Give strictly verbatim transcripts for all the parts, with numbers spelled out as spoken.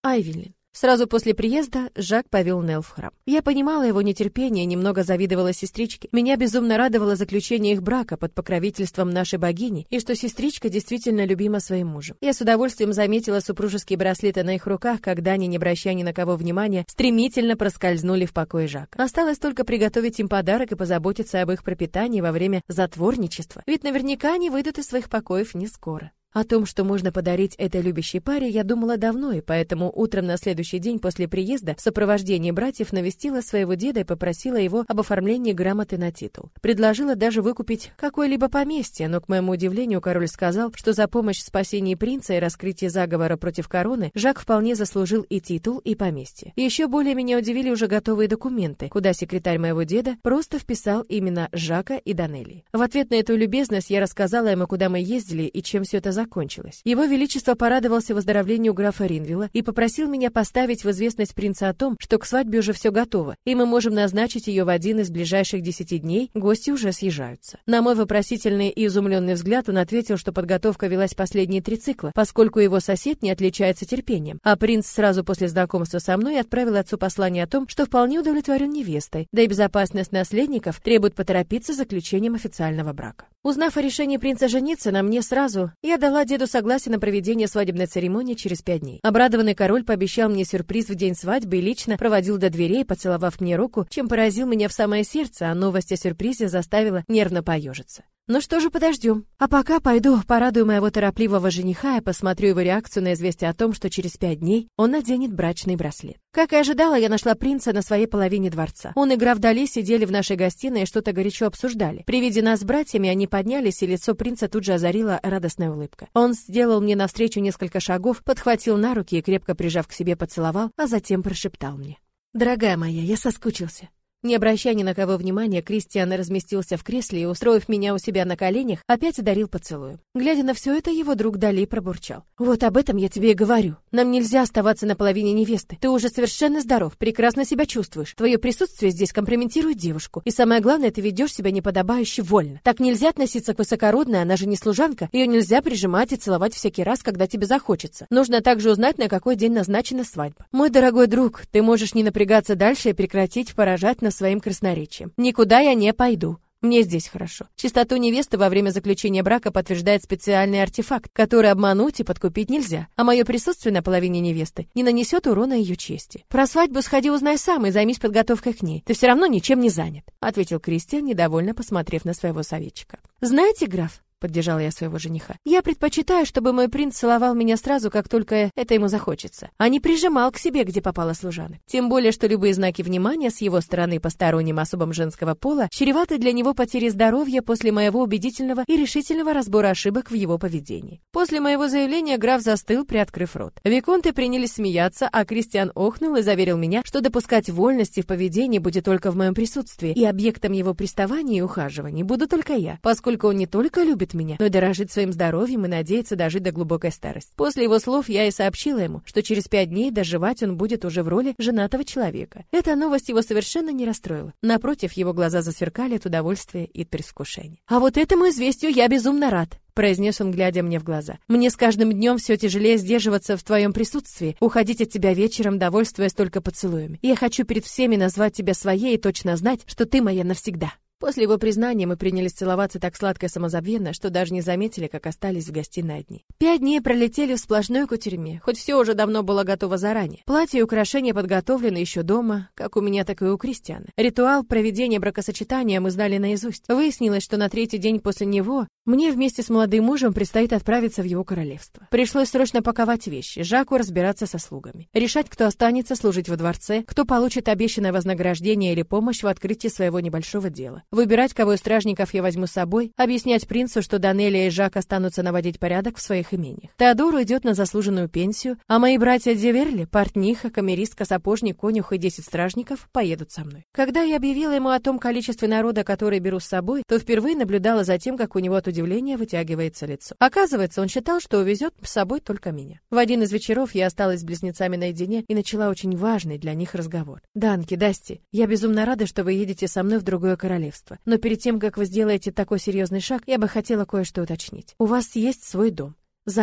Айвелин. Сразу после приезда Жак повел Нелл в храм. Я понимала его нетерпение, немного завидовала сестричке. Меня безумно радовало заключение их брака под покровительством нашей богини, и что сестричка действительно любима своим мужем. Я с удовольствием заметила супружеские браслеты на их руках, когда они, не обращая ни на кого внимания, стремительно проскользнули в покой Жака. Осталось только приготовить им подарок и позаботиться об их пропитании во время затворничества, ведь наверняка они выйдут из своих покоев не скоро. О том, что можно подарить этой любящей паре, я думала давно, и поэтому утром на следующий день после приезда в сопровождении братьев навестила своего деда и попросила его об оформлении грамоты на титул. Предложила даже выкупить какое-либо поместье, но, к моему удивлению, король сказал, что за помощь в спасении принца и раскрытии заговора против короны Жак вполне заслужил и титул, и поместье. И еще более меня удивили уже готовые документы, куда секретарь моего деда просто вписал именно Жака и Данелии. В ответ на эту любезность я рассказала ему, куда мы ездили и чем все это закончилось. закончилось. Его Величество порадовался выздоровлению графа Ринвилла и попросил меня поставить в известность принца о том, что к свадьбе уже все готово, и мы можем назначить ее в один из ближайших десяти дней, гости уже съезжаются. На мой вопросительный и изумленный взгляд он ответил, что подготовка велась последние три цикла, поскольку его сосед не отличается терпением, а принц сразу после знакомства со мной отправил отцу послание о том, что вполне удовлетворен невестой, да и безопасность наследников требует поторопиться с заключением официального брака. Узнав о решении принца жениться на мне сразу, я дала деду согласие на проведение свадебной церемонии через пять дней. Обрадованный король пообещал мне сюрприз в день свадьбы и лично проводил до дверей, поцеловав мне руку, чем поразил меня в самое сердце, а новость о сюрпризе заставила нервно поежиться. Ну что же, подождем. А пока пойду порадую моего торопливого жениха и посмотрю его реакцию на известие о том, что через пять дней он наденет брачный браслет. Как и ожидала, я нашла принца на своей половине дворца. Он и граф Дали сидели в нашей гостиной и что-то горячо обсуждали. При виде нас с братьями они поднялись, и лицо принца тут же озарила радостная улыбка. Он сделал мне навстречу несколько шагов, подхватил на руки и, крепко прижав к себе, поцеловал, а затем прошептал мне: «Дорогая моя, я соскучился». Не обращая ни на кого внимания, Кристиан разместился в кресле и, устроив меня у себя на коленях, опять одарил поцелуем. Глядя на все это, его друг Дали пробурчал: «Вот об этом я тебе и говорю. Нам нельзя оставаться на половине невесты. Ты уже совершенно здоров, прекрасно себя чувствуешь. Твое присутствие здесь компрометирует девушку. И самое главное, ты ведешь себя неподобающе вольно. Так нельзя относиться к высокородной, она же не служанка. Ее нельзя прижимать и целовать всякий раз, когда тебе захочется. Нужно также узнать, на какой день назначена свадьба. Мой дорогой друг, ты можешь не напрягаться дальше и прекратить поражать нас своим красноречием. Никуда я не пойду. Мне здесь хорошо. Чистоту невесты во время заключения брака подтверждает специальный артефакт, который обмануть и подкупить нельзя. А мое присутствие на половине невесты не нанесет урона ее чести. Про свадьбу сходи узнай сам и займись подготовкой к ней. Ты все равно ничем не занят», — ответил Кристиан, недовольно посмотрев на своего советчика. «Знаете, граф», — поддержала я своего жениха, «я предпочитаю, чтобы мой принц целовал меня сразу, как только это ему захочется, а не прижимал к себе, где попало служанок. Тем более, что любые знаки внимания с его стороны посторонним особам женского пола чреваты для него потерей здоровья после моего убедительного и решительного разбора ошибок в его поведении». После моего заявления граф застыл, приоткрыв рот. Виконты принялись смеяться, а Кристиан охнул и заверил меня, что допускать вольности в поведении будет только в моем присутствии, и объектом его приставаний и ухаживаний буду только я, поскольку он не только любит меня, но и дорожит своим здоровьем и надеется дожить до глубокой старости. После его слов я и сообщила ему, что через пять дней доживать он будет уже в роли женатого человека. Эта новость его совершенно не расстроила. Напротив, его глаза засверкали от удовольствия и предвкушения. «А вот этому известию я безумно рад», — произнес он, глядя мне в глаза. «Мне с каждым днем все тяжелее сдерживаться в твоем присутствии, уходить от тебя вечером, довольствуясь только поцелуями. Я хочу перед всеми назвать тебя своей и точно знать, что ты моя навсегда». После его признания мы принялись целоваться так сладко и самозабвенно, что даже не заметили, как остались в гостиной одни. Пять дней пролетели в сплошной кутерьме, хоть все уже давно было готово заранее. Платье и украшения подготовлены еще дома, как у меня, так и у Кристиана. Ритуал проведения бракосочетания мы знали наизусть. Выяснилось, что на третий день после него мне вместе с молодым мужем предстоит отправиться в его королевство. Пришлось срочно паковать вещи, Жаку разбираться со слугами, решать, кто останется служить во дворце, кто получит обещанное вознаграждение или помощь в открытии своего небольшого дела. Выбирать, кого из стражников я возьму с собой, объяснять принцу, что Данелия и Жак останутся наводить порядок в своих имениях. Теодор уйдет на заслуженную пенсию, а мои братья Диверли, портниха, камеристка, сапожник, конюх и десять стражников поедут со мной. Когда я объявила ему о том количестве народа, который беру с собой, то впервые наблюдала за тем, как у него от удивления вытягивается лицо. Оказывается, он считал, что увезет с собой только меня. В один из вечеров я осталась с близнецами наедине и начала очень важный для них разговор. «Данки, Дасти, я безумно рада, что вы едете со мной в другое королевство. Но перед тем, как вы сделаете такой серьезный шаг, я бы хотела кое-что уточнить. У вас есть свой дом, замок,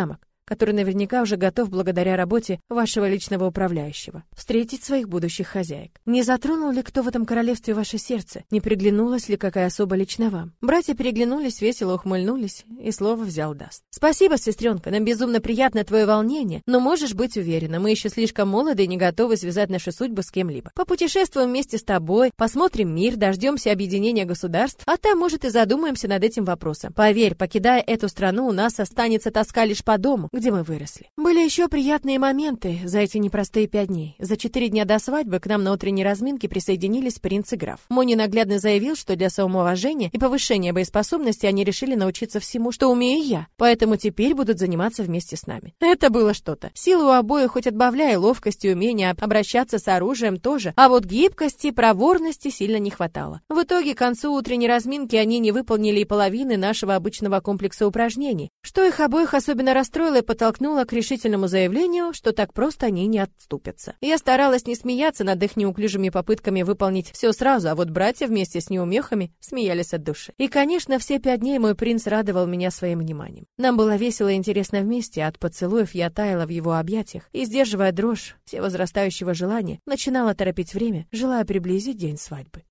который наверняка уже готов благодаря работе вашего личного управляющего встретить своих будущих хозяек. Не затронул ли кто в этом королевстве ваше сердце? Не приглянулась ли какая особа лично вам? Братья переглянулись, весело ухмыльнулись, и слово взял Даст. Спасибо, сестренка, нам безумно приятно твое волнение, но можешь быть уверена, мы еще слишком молоды и не готовы связать наши судьбы с кем-либо. Попутешествуем вместе с тобой, посмотрим мир, дождемся объединения государств, а там, может, и задумаемся над этим вопросом. Поверь, покидая эту страну, у нас останется тоска лишь по дому, где мы выросли. Были еще приятные моменты за эти непростые пять дней. За четыре дня до свадьбы к нам на утренней разминке присоединились принц и граф. Мой ненаглядно заявил, что для самоуважения и повышения боеспособности они решили научиться всему, что умею я, поэтому теперь будут заниматься вместе с нами. Это было что-то. Силу у обоих хоть отбавляй, ловкости и умения обращаться с оружием тоже, а вот гибкости, проворности сильно не хватало. В итоге к концу утренней разминки они не выполнили и половины нашего обычного комплекса упражнений, что их обоих особенно расстроило и подтолкнуло к решительному заявлению, что так просто они не отступятся. Я старалась не смеяться над их неуклюжими попытками выполнить все сразу, а вот братья вместе с неумехами смеялись от души. И, конечно, все пять дней мой принц радовал меня своим вниманием. Нам было весело и интересно вместе, от поцелуев я таяла в его объятиях и, сдерживая дрожь все возрастающего желания, начинала торопить время, желая приблизить день свадьбы.